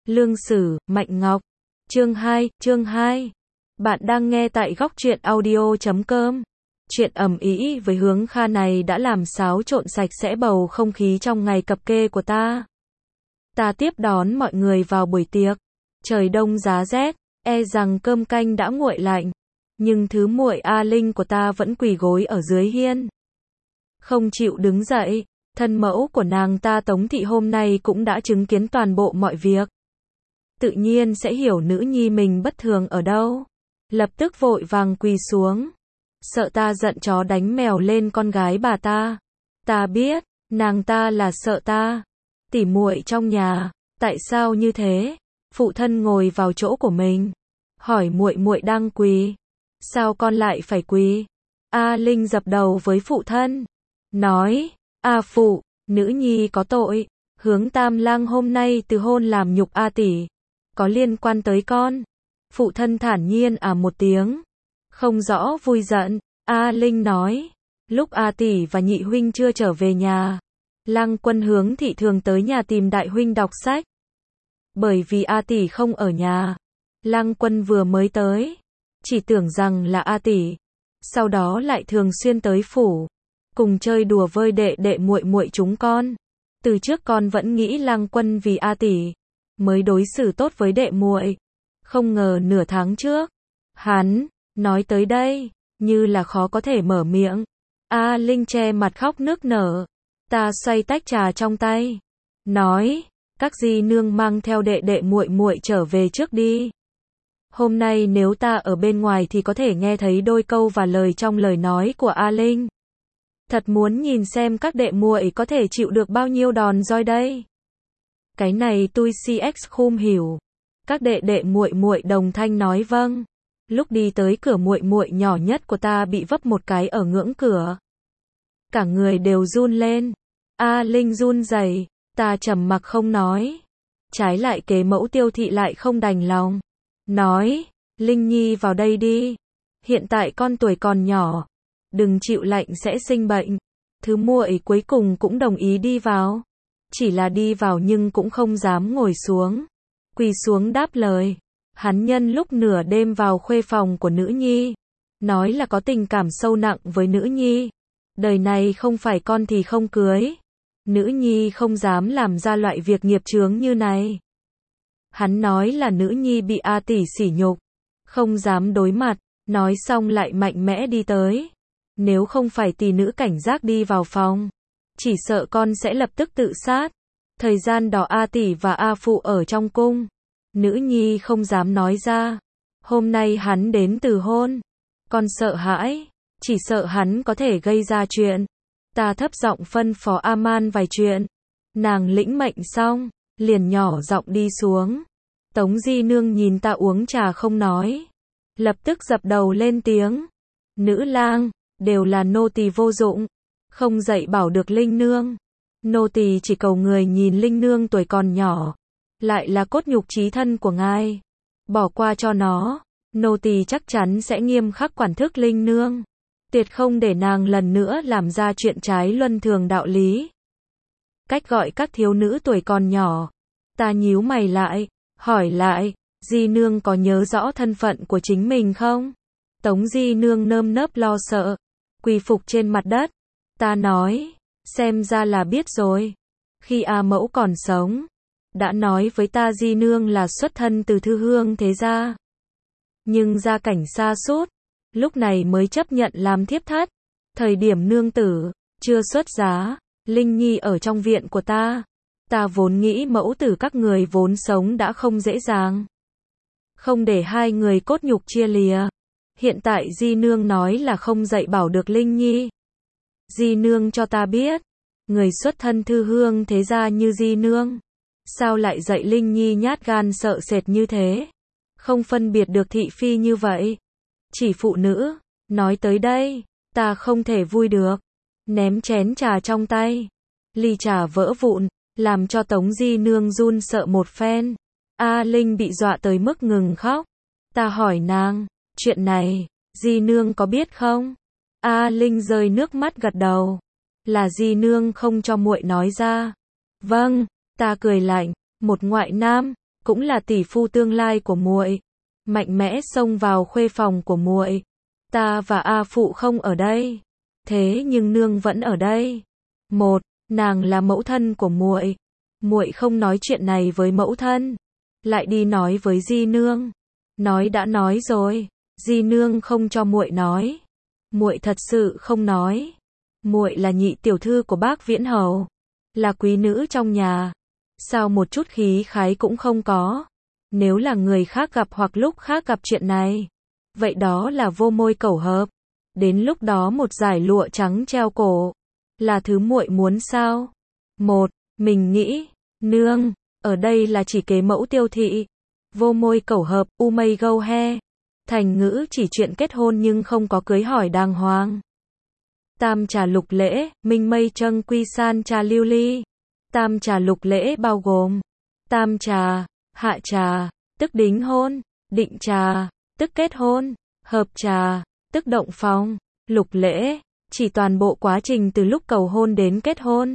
Lương Sử, Mạnh Ngọc. Chương 2. Bạn đang nghe tại góc truyện audio.com. Chuyện ầm ĩ với Hướng Kha này đã làm xáo trộn sạch sẽ bầu không khí trong ngày cập kê của ta. Ta tiếp đón mọi người vào buổi tiệc. Trời đông giá rét, e rằng cơm canh đã nguội lạnh, nhưng thứ muội A Linh của ta vẫn quỳ gối ở dưới hiên, không chịu đứng dậy. Thân mẫu của nàng ta Tống Thị hôm nay cũng đã chứng kiến toàn bộ mọi việc, tự nhiên sẽ hiểu nữ nhi mình bất thường ở đâu, lập tức vội vàng quỳ xuống. Sợ ta giận chó đánh mèo lên con gái bà ta. Ta biết, nàng ta là sợ ta. Tỉ muội trong nhà, tại sao như thế? Phụ thân ngồi vào chỗ của mình, hỏi muội muội đang quỳ, sao con lại phải quỳ? A Linh dập đầu với phụ thân, nói: "A phụ, nữ nhi có tội, Hướng Tam Lang hôm nay từ hôn làm nhục A tỷ, có liên quan tới con." Phụ thân thản nhiên một tiếng, không rõ vui giận. A Linh nói: "Lúc A tỷ và nhị huynh chưa trở về nhà, Lang Quân Hướng Thị thường tới nhà tìm đại huynh đọc sách. Bởi vì A tỷ không ở nhà, Lang Quân vừa mới tới, chỉ tưởng rằng là A tỷ, sau đó lại thường xuyên tới phủ, cùng chơi đùa với đệ đệ muội muội chúng con. Từ trước con vẫn nghĩ Lang Quân vì A tỷ mới đối xử tốt với đệ muội, không ngờ nửa tháng trước." Hắn nói tới đây, như là khó có thể mở miệng. A Linh che mặt khóc nức nở. Ta xoay tách trà trong tay, nói: "Các di nương mang theo đệ đệ muội muội trở về trước đi. Hôm nay nếu ta ở bên ngoài thì có thể nghe thấy đôi câu và lời trong lời nói của A Linh. Thật muốn nhìn xem các đệ muội có thể chịu được bao nhiêu đòn roi đây." Cái này tôi CX không hiểu. Các đệ đệ muội muội đồng thanh nói vâng. Lúc đi tới cửa, muội muội nhỏ nhất của ta bị vấp một cái ở ngưỡng cửa, cả người đều run lên. A Linh run rẩy, ta trầm mặc không nói. Trái lại kế mẫu Tiêu Thị lại không đành lòng, nói: "Linh Nhi vào đây đi, hiện tại con tuổi còn nhỏ, đừng chịu lạnh sẽ sinh bệnh." Thứ muội cuối cùng cũng đồng ý đi vào, chỉ là đi vào nhưng cũng không dám ngồi xuống, quỳ xuống đáp lời. Hắn nhân lúc nửa đêm vào khuê phòng của nữ nhi, nói là có tình cảm sâu nặng với nữ nhi, đời này không phải con thì không cưới. Nữ nhi không dám làm ra loại việc nghiệp chướng như này. Hắn nói là nữ nhi bị A tỷ sỉ nhục, không dám đối mặt, nói xong lại mạnh mẽ đi tới. Nếu không phải tỷ nữ cảnh giác đi vào phòng, chỉ sợ con sẽ lập tức tự sát. Thời gian đó A tỷ và A phụ ở trong cung, nữ nhi không dám nói ra. Hôm nay hắn đến từ hôn, con sợ hãi, chỉ sợ hắn có thể gây ra chuyện. Ta thấp giọng phân phó A-man vài chuyện. Nàng lĩnh mệnh xong, liền nhỏ giọng đi xuống. Tống di nương nhìn ta uống trà không nói, lập tức dập đầu lên tiếng: "Nữ lang, đều là nô tỳ vô dụng, không dạy bảo được Linh nương. Nô tỳ chỉ cầu người nhìn Linh nương tuổi còn nhỏ, lại là cốt nhục chí thân của ngài, bỏ qua cho nó. Nô tỳ chắc chắn sẽ nghiêm khắc quản thúc Linh nương, tuyệt không để nàng lần nữa làm ra chuyện trái luân thường đạo lý." Cách gọi các thiếu nữ tuổi còn nhỏ. Ta nhíu mày lại, hỏi lại: "Di nương có nhớ rõ thân phận của chính mình không?" Tống di nương nơm nớp lo sợ, quỳ phục trên mặt đất. Ta nói: "Xem ra là biết rồi. Khi A mẫu còn sống, đã nói với ta di nương là xuất thân từ thư hương thế gia, nhưng gia cảnh sa sút, lúc này mới chấp nhận làm thiếp thất. Thời điểm nương tử chưa xuất giá, Linh Nhi ở trong viện của ta. Ta vốn nghĩ mẫu tử các người vốn sống đã không dễ dàng, không để hai người cốt nhục chia lìa. Hiện tại di nương nói là không dạy bảo được Linh Nhi. Di nương cho ta biết, người xuất thân thư hương thế gia như di nương, sao lại dạy Linh Nhi nhát gan sợ sệt như thế, không phân biệt được thị phi như vậy, chỉ phụ nữ." Nói tới đây, ta không thể vui được, ném chén trà trong tay, ly trà vỡ vụn, làm cho Tống di nương run sợ một phen. A Linh bị dọa tới mức ngừng khóc. Ta hỏi nàng: "Chuyện này, di nương có biết không?" A Linh rơi nước mắt gật đầu: "Là di nương không cho muội nói ra." "Vâng." Ta cười lạnh: "Một ngoại nam, cũng là tỷ phu tương lai của muội, mạnh mẽ xông vào khuê phòng của muội. Ta và A phụ không ở đây, thế nhưng nương vẫn ở đây. Một, nàng là mẫu thân của muội, muội không nói chuyện này với mẫu thân, lại đi nói với di nương. Nói đã nói rồi, di nương không cho muội nói. Muội thật sự không nói. Muội là nhị tiểu thư của bác Viễn Hầu, là quý nữ trong nhà, sao một chút khí khái cũng không có. Nếu là người khác gặp hoặc lúc khác gặp chuyện này, vậy đó là vô môi cẩu hợp. Đến lúc đó một dải lụa trắng treo cổ, là thứ muội muốn sao? Một, mình nghĩ, nương, ở đây là chỉ kế mẫu Tiêu thị. Vô môi cẩu hợp, u mây gâu he. Thành ngữ chỉ chuyện kết hôn nhưng không có cưới hỏi đàng hoàng. Tam trà lục lễ, minh mây trâng quy san trà lưu ly. Tam trà lục lễ bao gồm tam trà, hạ trà, tức đính hôn, định trà, tức kết hôn, hợp trà, tức động phòng, lục lễ, chỉ toàn bộ quá trình từ lúc cầu hôn đến kết hôn.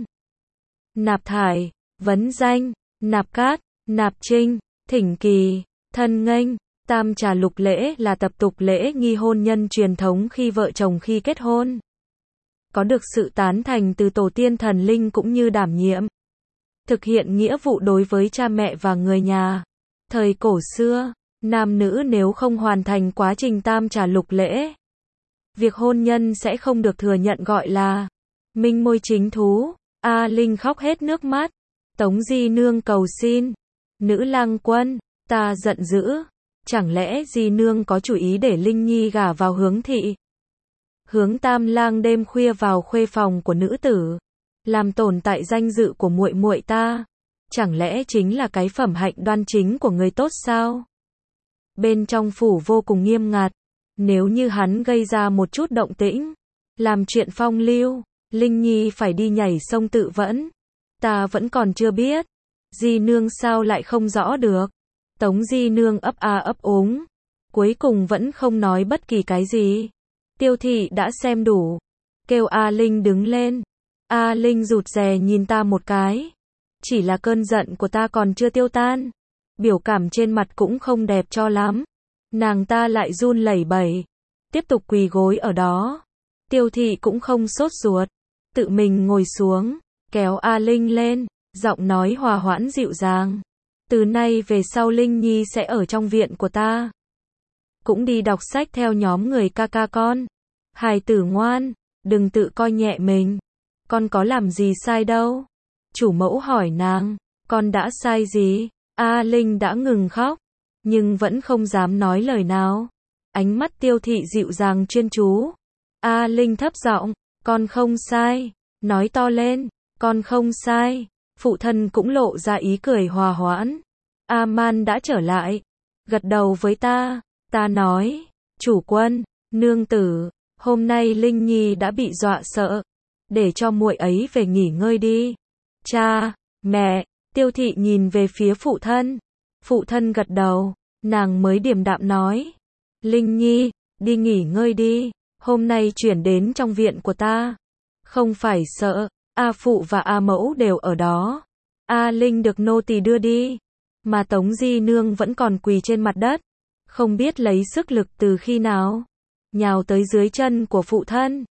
Nạp thải, vấn danh, nạp cát, nạp trinh, thỉnh kỳ, thân nghênh. Tam trà lục lễ là tập tục lễ nghi hôn nhân truyền thống khi vợ chồng khi kết hôn có được sự tán thành từ tổ tiên thần linh cũng như đảm nhiệm thực hiện nghĩa vụ đối với cha mẹ và người nhà. Thời cổ xưa, nam nữ nếu không hoàn thành quá trình tam trà lục lễ, việc hôn nhân sẽ không được thừa nhận, gọi là minh môi chính thú. A Linh khóc hết nước mắt. Tống di nương cầu xin. Nữ lang quân, ta giận dữ. Chẳng lẽ di nương có chủ ý để Linh Nhi gả vào Hướng thị? Hướng Tam lang đêm khuya vào khuê phòng của nữ tử, làm tổn tại danh dự của muội muội ta, chẳng lẽ chính là cái phẩm hạnh đoan chính của người tốt sao? Bên trong phủ vô cùng nghiêm ngặt, nếu như hắn gây ra một chút động tĩnh, làm chuyện phong lưu, Linh Nhi phải đi nhảy sông tự vẫn. Ta vẫn còn chưa biết, di nương sao lại không rõ được? Tống di nương ấp a ấp úng, cuối cùng vẫn không nói bất kỳ cái gì. Tiêu thị đã xem đủ, kêu A Linh đứng lên. A Linh rụt rè nhìn ta một cái. Chỉ là cơn giận của ta còn chưa tiêu tan, biểu cảm trên mặt cũng không đẹp cho lắm. Nàng ta lại run lẩy bẩy, tiếp tục quỳ gối ở đó. Tiêu thị cũng không sốt ruột, tự mình ngồi xuống, kéo A Linh lên, giọng nói hòa hoãn dịu dàng. Từ nay về sau Linh Nhi sẽ ở trong viện của ta, cũng đi đọc sách theo nhóm người ca ca con. Hài tử ngoan, đừng tự coi nhẹ mình. Con có làm gì sai đâu? Chủ mẫu hỏi nàng, con đã sai gì? A Linh đã ngừng khóc, nhưng vẫn không dám nói lời nào. Ánh mắt Tiêu thị dịu dàng chuyên chú. A Linh thấp giọng, con không sai. Nói to lên, con không sai. Phụ thân cũng lộ ra ý cười hòa hoãn. A Man đã trở lại, gật đầu với ta. Ta nói, chủ quân, nương tử, hôm nay Linh Nhi đã bị dọa sợ, để cho muội ấy về nghỉ ngơi đi. Cha, mẹ, Tiêu thị nhìn về phía phụ thân. Phụ thân gật đầu, nàng mới điềm đạm nói, Linh Nhi, đi nghỉ ngơi đi, hôm nay chuyển đến trong viện của ta. Không phải sợ, A phụ và A mẫu đều ở đó. A Linh được nô tỳ đưa đi, mà Tống di nương vẫn còn quỳ trên mặt đất, không biết lấy sức lực từ khi nào, nhào tới dưới chân của phụ thân.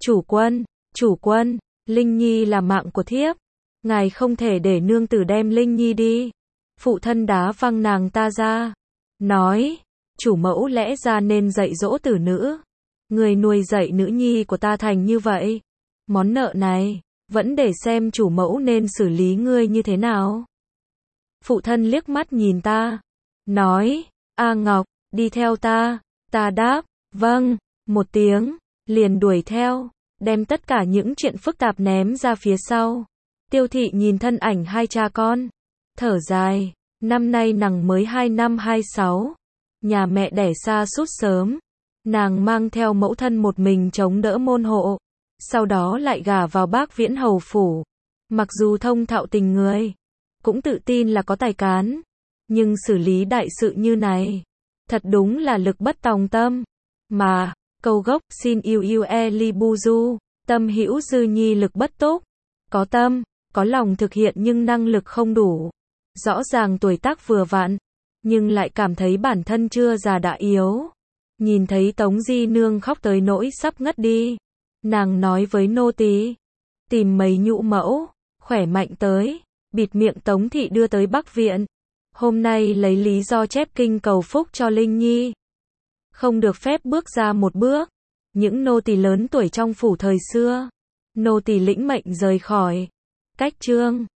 Chủ quân, Linh Nhi là mạng của thiếp, ngài không thể để nương tử đem Linh Nhi đi. Phụ thân đá văng nàng ta ra, nói, chủ mẫu lẽ ra nên dạy dỗ tử nữ, người nuôi dạy nữ nhi của ta thành như vậy, món nợ này, vẫn để xem chủ mẫu nên xử lý ngươi như thế nào. Phụ thân liếc mắt nhìn ta, nói, A Ngọc, đi theo ta. Ta đáp, vâng, một tiếng, liền đuổi theo, đem tất cả những chuyện phức tạp ném ra phía sau. Tiêu thị nhìn thân ảnh hai cha con, thở dài, năm nay nàng mới 2 năm 26, nhà mẹ đẻ xa sút sớm, nàng mang theo mẫu thân một mình chống đỡ môn hộ, sau đó lại gả vào bác Viễn Hầu phủ. Mặc dù thông thạo tình người, cũng tự tin là có tài cán, nhưng xử lý đại sự như này, thật đúng là lực bất tòng tâm. Mà, câu gốc, xin yêu yêu li buju, tâm hữu dư nhi lực bất túc. Có tâm, có lòng thực hiện nhưng năng lực không đủ. Rõ ràng tuổi tác vừa vặn, nhưng lại cảm thấy bản thân chưa già đã yếu. Nhìn thấy Tống Di Nương khóc tới nỗi sắp ngất đi. Nàng nói với nô tỳ, tìm mấy nhũ mẫu, khỏe mạnh tới, bịt miệng Tống Thị đưa tới Bắc Viện. Hôm nay lấy lý do chép kinh cầu phúc cho Linh Nhi. Không được phép bước ra một bước. Những nô tỳ lớn tuổi trong phủ thời xưa. Nô tỳ lĩnh mệnh rời khỏi. Cách chương